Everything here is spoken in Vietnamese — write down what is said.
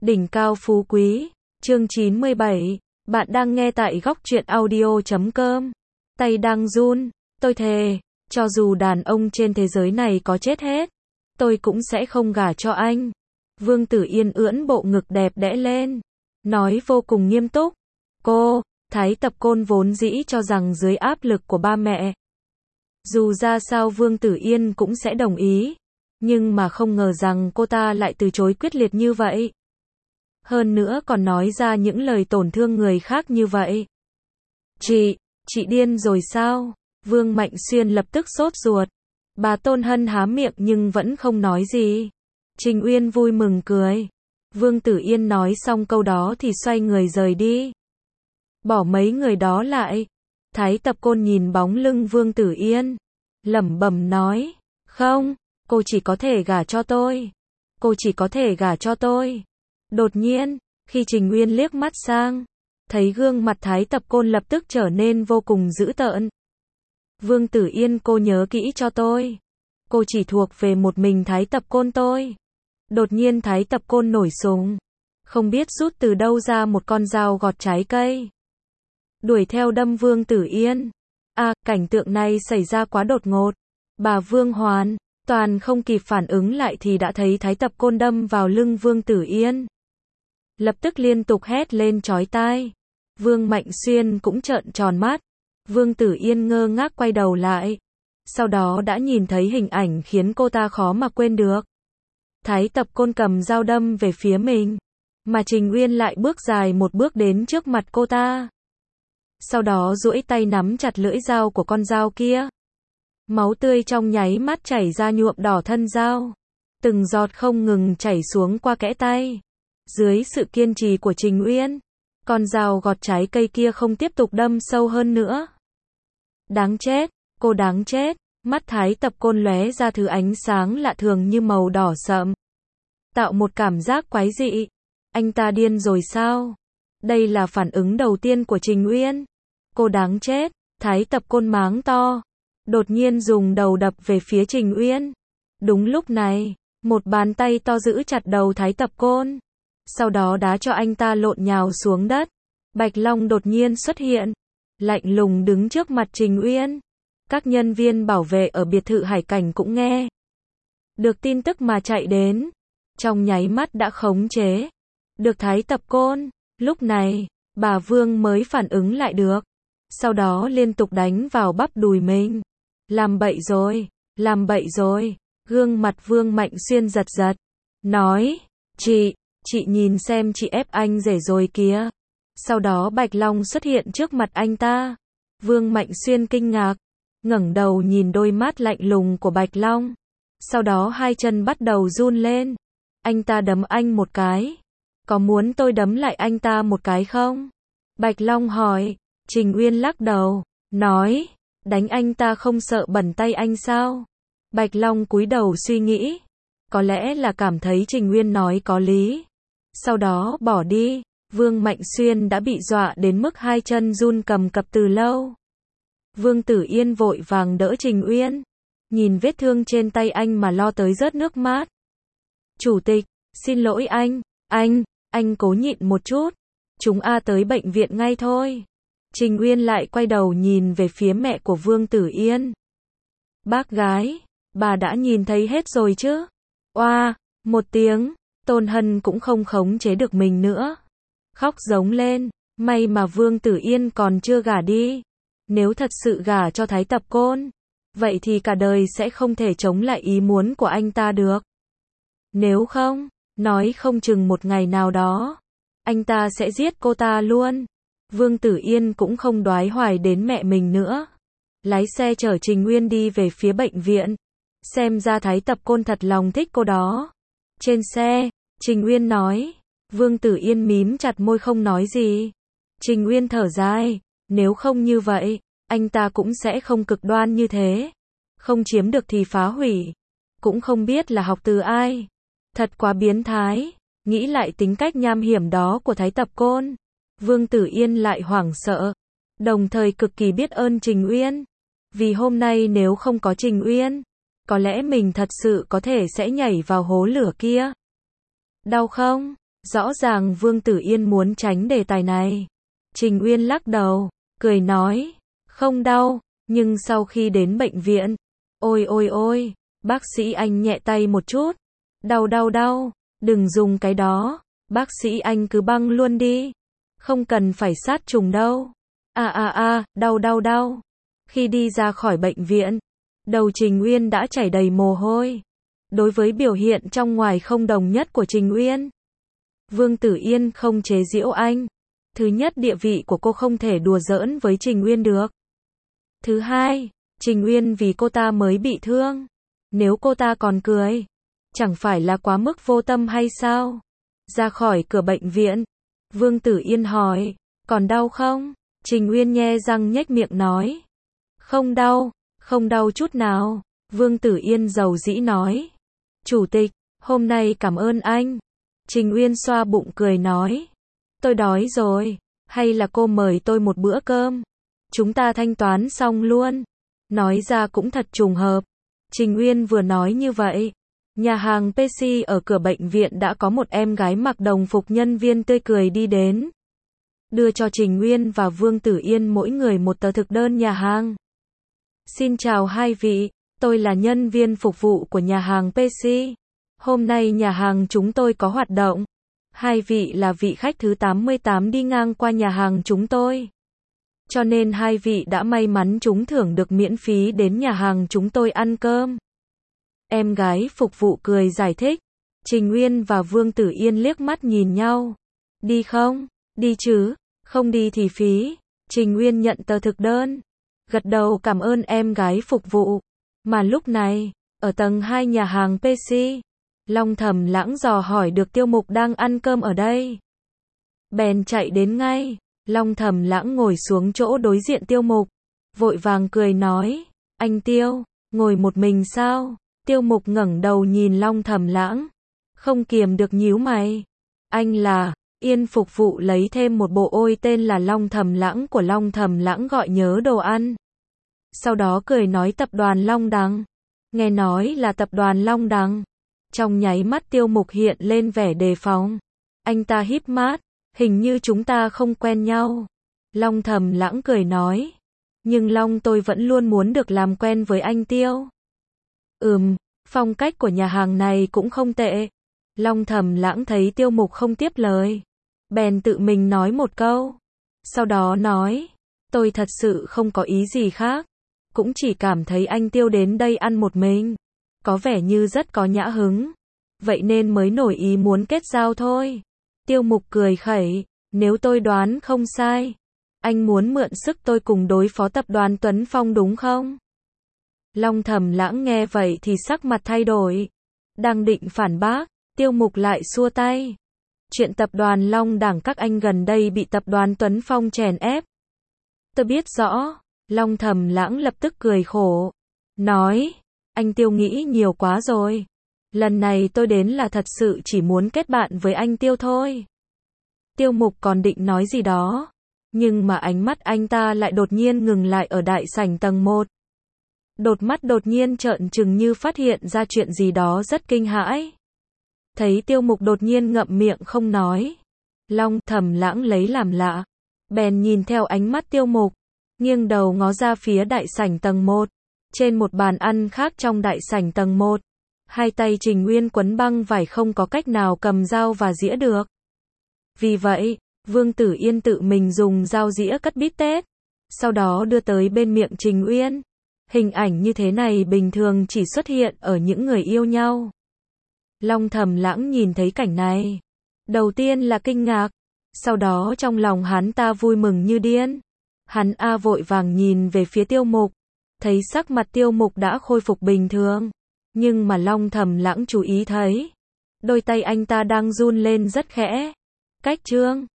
Đỉnh cao phú quý, chương 97, bạn đang nghe tại góc truyện audio.com. Tay đang run, tôi thề, cho dù đàn ông trên thế giới này có chết hết, tôi cũng sẽ không gả cho anh. Vương Tử Yên ưỡn bộ ngực đẹp đẽ lên, nói vô cùng nghiêm túc. Thái Tập Côn vốn dĩ cho rằng dưới áp lực của ba mẹ, dù ra sao Vương Tử Yên cũng sẽ đồng ý, nhưng mà không ngờ rằng cô ta lại từ chối quyết liệt như vậy. Hơn nữa còn nói ra những lời tổn thương người khác như vậy. Chị điên rồi sao? Vương Mạnh Xuyên lập tức sốt ruột. Bà Tôn Hân há miệng nhưng vẫn không nói gì. Trình Uyên vui mừng cười. Vương Tử Yên nói xong câu đó thì xoay người rời đi. Bỏ mấy người đó lại. Thái Tập Côn nhìn bóng lưng Vương Tử Yên, lẩm bẩm nói, không, cô chỉ có thể gả cho tôi. Cô chỉ có thể gả cho tôi. Đột nhiên, khi Trình Uyên liếc mắt sang, thấy gương mặt Thái Tập Côn lập tức trở nên vô cùng dữ tợn. Vương Tử Yên, cô nhớ kỹ cho tôi. Cô chỉ thuộc về một mình Thái Tập Côn tôi. Đột nhiên Thái Tập Côn nổi súng, không biết rút từ đâu ra một con dao gọt trái cây, đuổi theo đâm Vương Tử Yên. Cảnh tượng này xảy ra quá đột ngột. Bà Vương hoàn toàn không kịp phản ứng lại thì đã thấy Thái Tập Côn đâm vào lưng Vương Tử Yên. Lập tức liên tục hét lên chói tai. Vương Mạnh Xuyên cũng trợn tròn mắt. Vương Tử Yên ngơ ngác quay đầu lại. Sau đó đã nhìn thấy hình ảnh khiến cô ta khó mà quên được. Thái Tập Côn cầm dao đâm về phía mình, mà Trình Uyên lại bước dài một bước đến trước mặt cô ta. Sau đó duỗi tay nắm chặt lưỡi dao của con dao kia. Máu tươi trong nháy mắt chảy ra nhuộm đỏ thân dao. Từng giọt không ngừng chảy xuống qua kẽ tay. Dưới sự kiên trì của Trình Uyên, con dao gọt trái cây kia không tiếp tục đâm sâu hơn nữa. Đáng chết, cô đáng chết. Mắt Thái Tập Côn lóe ra thứ ánh sáng lạ thường như màu đỏ sậm, tạo một cảm giác quái dị. Anh ta điên rồi sao? Đây là phản ứng đầu tiên của Trình Uyên. Cô đáng chết, Thái Tập Côn mắng to, đột nhiên dùng đầu đập về phía Trình Uyên. Đúng lúc này, một bàn tay to giữ chặt đầu Thái Tập Côn, sau đó đá cho anh ta lộn nhào xuống đất. Bạch Long đột nhiên xuất hiện, lạnh lùng đứng trước mặt Trình Uyên. Các nhân viên bảo vệ ở biệt thự Hải Cảnh cũng nghe được tin tức mà chạy đến, trong nháy mắt đã khống chế được Thái Tập Côn. Lúc này, bà Vương mới phản ứng lại được, sau đó liên tục đánh vào bắp đùi mình. Làm bậy rồi, làm bậy rồi. Gương mặt Vương Mạnh Xuyên giật giật, nói, chị nhìn xem, chị ép anh rể rồi kìa. Sau đó Bạch Long xuất hiện trước mặt anh ta. Vương Mạnh Xuyên kinh ngạc, ngẩng đầu nhìn đôi mắt lạnh lùng của Bạch Long. Sau đó hai chân bắt đầu run lên. Anh ta đấm anh một cái. Có muốn tôi đấm lại anh ta một cái không? Bạch Long hỏi. Trình Uyên lắc đầu, nói, đánh anh ta không sợ bẩn tay anh sao? Bạch Long cúi đầu suy nghĩ, có lẽ là cảm thấy Trình Uyên nói có lý, sau đó bỏ đi. Vương Mạnh Xuyên đã bị dọa đến mức hai chân run cầm cập từ lâu. Vương Tử Yên vội vàng đỡ Trình Uyên, nhìn vết thương trên tay anh mà lo tới rớt nước mắt. Chủ tịch, xin lỗi anh cố nhịn một chút, chúng tới bệnh viện ngay thôi. Trình Uyên lại quay đầu nhìn về phía mẹ của Vương Tử Yên. Bác gái, bà đã nhìn thấy hết rồi chứ? Oa, một tiếng, Tôn Hân cũng không khống chế được mình nữa, khóc giống lên. May mà Vương Tử Yên còn chưa gả đi. Nếu thật sự gả cho Thái Tập Côn, vậy thì cả đời sẽ không thể chống lại ý muốn của anh ta được. Nếu không, nói không chừng một ngày nào đó, anh ta sẽ giết cô ta luôn. Vương Tử Yên cũng không đoái hoài đến mẹ mình nữa, lái xe chở Trình Nguyên đi về phía bệnh viện. Xem ra Thái Tập Côn thật lòng thích cô đó. Trên xe, Trình Nguyên nói. Vương Tử Yên mím chặt môi không nói gì. Trình Nguyên thở dài, nếu không như vậy, anh ta cũng sẽ không cực đoan như thế. Không chiếm được thì phá hủy, cũng không biết là học từ ai. Thật quá biến thái. Nghĩ lại tính cách nham hiểm đó của Thái Tập Côn, Vương Tử Yên lại hoảng sợ, đồng thời cực kỳ biết ơn Trình Uyên. Vì hôm nay nếu không có Trình Uyên, có lẽ mình thật sự có thể sẽ nhảy vào hố lửa kia. Đau không? Rõ ràng Vương Tử Yên muốn tránh đề tài này. Trình Uyên lắc đầu, cười nói, không đau, nhưng sau khi đến bệnh viện, ôi ôi ôi, bác sĩ anh nhẹ tay một chút, đau đau đau, đừng dùng cái đó, bác sĩ anh cứ băng luôn đi, không cần phải sát trùng đâu. Đau đau đau. Khi đi ra khỏi bệnh viện, đầu Trình Uyên đã chảy đầy mồ hôi. Đối với biểu hiện trong ngoài không đồng nhất của Trình Uyên, Vương Tử Yên không chế giễu anh. Thứ nhất, địa vị của cô không thể đùa giỡn với Trình Uyên được. Thứ hai, Trình Uyên vì cô ta mới bị thương. Nếu cô ta còn cười, chẳng phải là quá mức vô tâm hay sao? Ra khỏi cửa bệnh viện, Vương Tử Yên hỏi, còn đau không? Trình Uyên nhe răng nhếch miệng nói, không đau chút nào. Vương Tử Yên dầu dĩ nói, chủ tịch, hôm nay cảm ơn anh. Trình Uyên xoa bụng cười nói, tôi đói rồi, hay là cô mời tôi một bữa cơm? Chúng ta thanh toán xong luôn. Nói ra cũng thật trùng hợp. Trình Uyên vừa nói như vậy, nhà hàng PC ở cửa bệnh viện đã có một em gái mặc đồng phục nhân viên tươi cười đi đến, đưa cho Trình Uyên và Vương Tử Yên mỗi người một tờ thực đơn nhà hàng. Xin chào hai vị, tôi là nhân viên phục vụ của nhà hàng PC. Hôm nay nhà hàng chúng tôi có hoạt động. Hai vị là vị khách thứ 88 đi ngang qua nhà hàng chúng tôi, cho nên hai vị đã may mắn trúng thưởng được miễn phí đến nhà hàng chúng tôi ăn cơm. Em gái phục vụ cười giải thích. Trình Uyên và Vương Tử Yên liếc mắt nhìn nhau. Đi không? Đi chứ, không đi thì phí. Trình Uyên nhận tờ thực đơn, gật đầu cảm ơn em gái phục vụ. Mà lúc này, ở tầng 2 nhà hàng PC, Long Thẩm Lãng dò hỏi được Tiêu Mục đang ăn cơm ở đây. Bèn chạy đến ngay. Long Thẩm Lãng ngồi xuống chỗ đối diện Tiêu Mục, vội vàng cười nói, anh Tiêu, ngồi một mình sao? Tiêu Mục ngẩng đầu nhìn Long Thẩm Lãng, không kiềm được nhíu mày. Anh là, Yên phục vụ lấy thêm một bộ ôi tên là Long Thẩm Lãng của Long Thẩm Lãng gọi nhớ đồ ăn. Sau đó cười nói tập đoàn Long Đằng. Nghe nói là tập đoàn Long Đằng. Trong nháy mắt Tiêu Mục hiện lên vẻ đề phòng. Anh ta híp mắt, hình như chúng ta không quen nhau. Long Thẩm Lãng cười nói, nhưng Long tôi vẫn luôn muốn được làm quen với anh Tiêu. Phong cách của nhà hàng này cũng không tệ. Long Thẩm Lãng thấy Tiêu Mục không tiếp lời, bèn tự mình nói một câu. Sau đó nói, tôi thật sự không có ý gì khác, cũng chỉ cảm thấy anh Tiêu đến đây ăn một mình, có vẻ như rất có nhã hứng, vậy nên mới nổi ý muốn kết giao thôi. Tiêu Mục cười khẩy, nếu tôi đoán không sai, anh muốn mượn sức tôi cùng đối phó tập đoàn Tuấn Phong đúng không? Long Thẩm Lãng nghe vậy thì sắc mặt thay đổi, đang định phản bác, Tiêu Mục lại xua tay. Chuyện tập đoàn Long Đẳng các anh gần đây bị tập đoàn Tuấn Phong chèn ép, tôi biết rõ. Long Thẩm Lãng lập tức cười khổ, nói, anh Tiêu nghĩ nhiều quá rồi. Lần này tôi đến là thật sự chỉ muốn kết bạn với anh Tiêu thôi. Tiêu Mục còn định nói gì đó, nhưng mà ánh mắt anh ta lại đột nhiên ngừng lại ở đại sảnh tầng 1. Mắt đột nhiên trợn trừng như phát hiện ra chuyện gì đó rất kinh hãi. Thấy Tiêu Mục đột nhiên ngậm miệng không nói, Long Thẩm Lãng lấy làm lạ, bèn nhìn theo ánh mắt Tiêu Mục, nghiêng đầu ngó ra phía đại sảnh tầng 1. Trên một bàn ăn khác trong đại sảnh tầng 1, hai tay Trình Uyên quấn băng vải không có cách nào cầm dao và dĩa được. Vì vậy, Vương Tử Yên tự mình dùng dao dĩa cắt bít tết, sau đó đưa tới bên miệng Trình Uyên. Hình ảnh như thế này bình thường chỉ xuất hiện ở những người yêu nhau. Long Thẩm Lãng nhìn thấy cảnh này, đầu tiên là kinh ngạc, sau đó trong lòng hắn ta vui mừng như điên. Hắn vội vàng nhìn về phía Tiêu Mục, thấy sắc mặt Tiêu Mục đã khôi phục bình thường, nhưng mà Long Thẩm Lãng chú ý thấy, đôi tay anh ta đang run lên rất khẽ. Cách trương